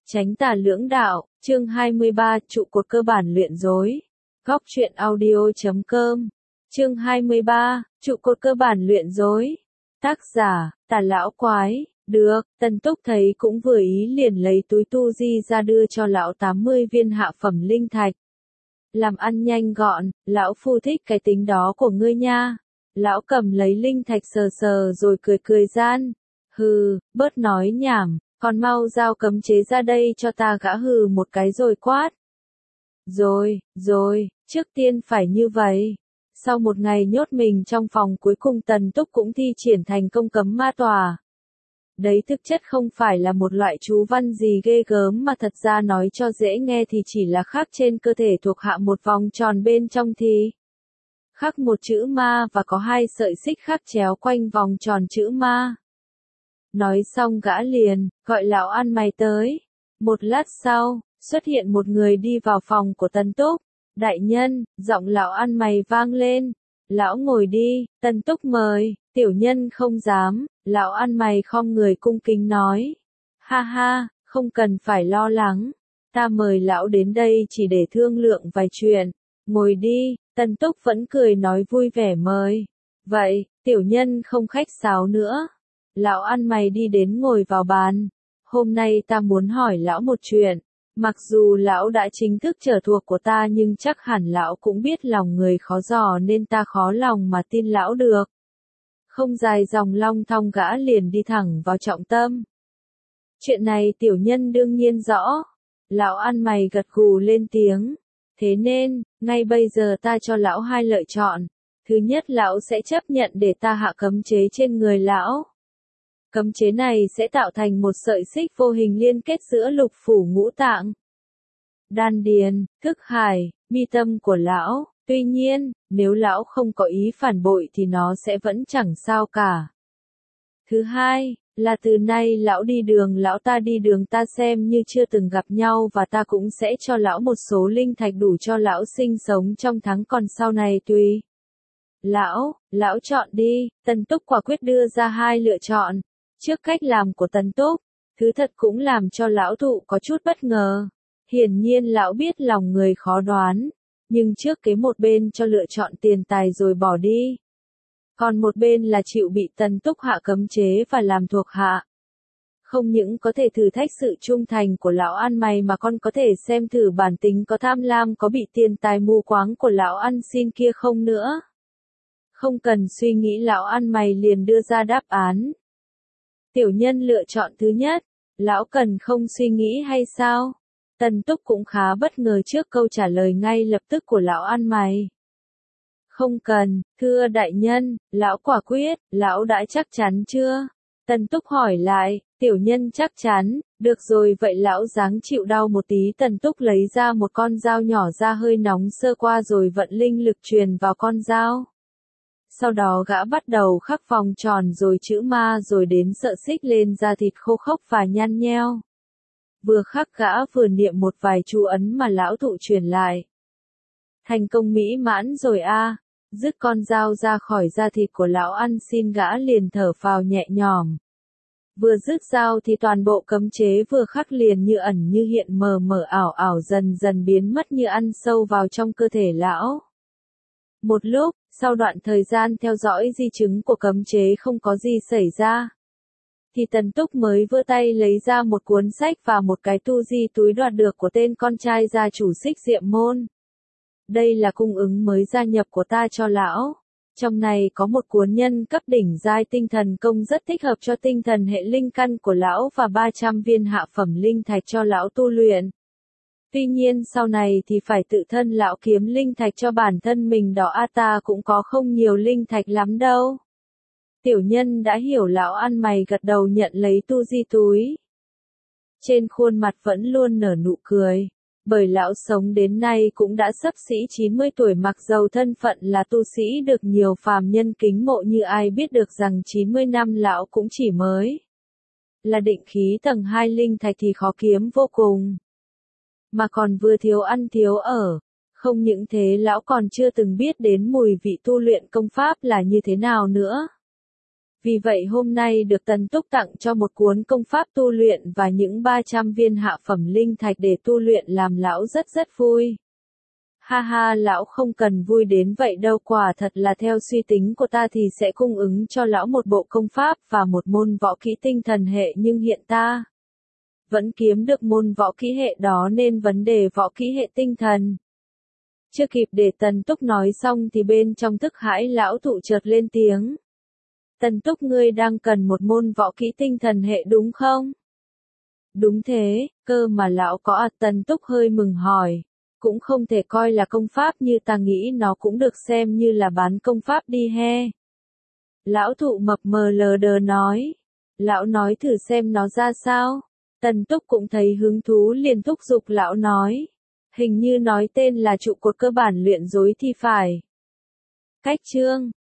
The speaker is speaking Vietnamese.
Chánh tà lưỡng đạo, chương 23, trụ cột cơ bản luyện dối. Góc truyện audio.com. Chương 23, trụ cột cơ bản luyện dối. Tác giả, Tà lão quái. Được, Tần Túc thấy cũng vừa ý liền lấy túi tu di ra đưa cho lão 80 viên hạ phẩm linh thạch. Làm ăn nhanh gọn, lão phu thích cái tính đó của ngươi nha. Lão cầm lấy linh thạch sờ sờ rồi cười cười gian. Hừ, bớt nói nhảm. Còn mau giao cấm chế ra đây cho ta, gã hừ một cái rồi quát. Rồi, trước tiên phải như vậy. Sau một ngày nhốt mình trong phòng, cuối cùng Tần Túc cũng thi triển thành công cấm ma tòa. Đấy thực chất không phải là một loại chú văn gì ghê gớm mà thật ra nói cho dễ nghe thì chỉ là khắc trên cơ thể thuộc hạ một vòng tròn, bên trong thì khắc một chữ ma và có 2 sợi xích khắc chéo quanh vòng tròn chữ ma. Nói xong gã liền gọi lão ăn mày tới. Một lát sau, xuất hiện một người đi vào phòng của Tần Túc. Đại nhân, giọng lão ăn mày vang lên. Lão ngồi đi, Tần Túc mời. Tiểu nhân không dám. Lão ăn mày khom người cung kính nói. Ha ha, không cần phải lo lắng. Ta mời lão đến đây chỉ để thương lượng vài chuyện. Ngồi đi. Tần Túc vẫn cười nói vui vẻ mời. Vậy, tiểu nhân không khách sáo nữa. Lão ăn mày đi đến ngồi vào bàn. Hôm nay ta muốn hỏi lão một chuyện. Mặc dù lão đã chính thức trở thuộc của ta nhưng chắc hẳn lão cũng biết lòng người khó dò nên ta khó lòng mà tin lão được. Không dài dòng long thong gã liền đi thẳng vào trọng tâm. Chuyện này tiểu nhân đương nhiên rõ. Lão ăn mày gật gù lên tiếng. Thế nên, ngay bây giờ ta cho lão 2 lựa chọn. Thứ nhất, lão sẽ chấp nhận để ta hạ cấm chế trên người lão. Cấm chế này sẽ tạo thành một sợi xích vô hình liên kết giữa lục phủ ngũ tạng, đan điền, thức hải, mi tâm của lão. Tuy nhiên, nếu lão không có ý phản bội thì nó sẽ vẫn chẳng sao cả. Thứ hai, là từ nay lão đi đường ta đi đường ta xem như chưa từng gặp nhau và ta cũng sẽ cho lão một số linh thạch đủ cho lão sinh sống trong tháng còn sau này tùy. Lão chọn đi. Tần Túc quả quyết đưa ra 2 lựa chọn. Trước cách làm của Tần Túc, thứ thật cũng làm cho lão thụ có chút bất ngờ. Hiển nhiên lão biết lòng người khó đoán, nhưng trước cái một bên cho lựa chọn tiền tài rồi bỏ đi. Còn một bên là chịu bị Tần Túc hạ cấm chế và làm thuộc hạ. Không những có thể thử thách sự trung thành của lão ăn mày mà còn có thể xem thử bản tính có tham lam có bị tiền tài mù quáng của lão ăn xin kia không nữa. Không cần suy nghĩ lão ăn mày liền đưa ra đáp án. Tiểu nhân lựa chọn thứ nhất. Lão cần không suy nghĩ hay sao? Tần Túc cũng khá bất ngờ trước câu trả lời ngay lập tức của lão ăn mày. Không cần, thưa đại nhân, lão quả quyết, lão đã chắc chắn chưa? Tần Túc hỏi lại. Tiểu nhân chắc chắn. Được rồi, vậy lão dáng chịu đau một tí. Tần Túc lấy ra một con dao nhỏ ra hơi nóng sơ qua rồi vận linh lực truyền vào con dao. Sau đó gã bắt đầu khắc vòng tròn rồi chữ ma rồi đến sợi xích lên da thịt khô khốc và nhăn nheo. Vừa khắc gã vừa niệm một vài chú ấn mà lão thụ truyền lại. Thành công mỹ mãn rồi a. Dứt con dao ra khỏi da thịt của lão ăn xin gã liền thở phào nhẹ nhõm. Vừa dứt dao thì toàn bộ cấm chế vừa khắc liền như ẩn như hiện, mờ mờ ảo ảo dần dần biến mất như ăn sâu vào trong cơ thể lão. Một lúc, sau đoạn thời gian theo dõi di chứng của cấm chế không có gì xảy ra, thì Tần Túc mới vơ tay lấy ra một cuốn sách và một cái tu di túi đoạt được của tên con trai gia chủ Xích Diệm Môn. Đây là cung ứng mới gia nhập của ta cho lão. Trong này có một cuốn nhân cấp đỉnh giai tinh thần công rất thích hợp cho tinh thần hệ linh căn của lão và 300 viên hạ phẩm linh thạch cho lão tu luyện. Tuy nhiên sau này thì phải tự thân lão kiếm linh thạch cho bản thân mình đó, ta cũng có không nhiều linh thạch lắm đâu. Tiểu nhân đã hiểu. Lão ăn mày gật đầu nhận lấy tu di túi. Trên khuôn mặt vẫn luôn nở nụ cười. Bởi lão sống đến nay cũng đã xấp xỉ 90 tuổi, mặc dầu thân phận là tu sĩ được nhiều phàm nhân kính mộ như ai biết được rằng 90 năm lão cũng chỉ mới là định khí tầng 2 linh thạch thì khó kiếm vô cùng. Mà còn vừa thiếu ăn thiếu ở. Không những thế lão còn chưa từng biết đến mùi vị tu luyện công pháp là như thế nào nữa. Vì vậy hôm nay được Tần Túc tặng cho một cuốn công pháp tu luyện và những 300 viên hạ phẩm linh thạch để tu luyện làm lão rất rất vui. Ha ha, lão không cần vui đến vậy đâu, quả thật là theo suy tính của ta thì sẽ cung ứng cho lão một bộ công pháp và một môn võ kỹ tinh thần hệ, nhưng hiện ta vẫn kiếm được môn võ kỹ hệ đó nên vấn đề võ kỹ hệ tinh thần. Chưa kịp để Tần Túc nói xong thì bên trong thức hải lão thụ chợt lên tiếng. Tần Túc, ngươi đang cần một môn võ kỹ tinh thần hệ đúng không? Đúng thế, cơ mà lão có à? Tần Túc hơi mừng hỏi. Cũng không thể coi là công pháp, như ta nghĩ nó cũng được xem như là bán công pháp đi he. Lão thụ mập mờ lờ đờ nói. Lão nói thử xem nó ra sao. Tần Túc cũng thấy hứng thú liền thúc giục lão nói. Hình như nói tên là trụ cột cơ bản luyện dối thì phải. Cách chương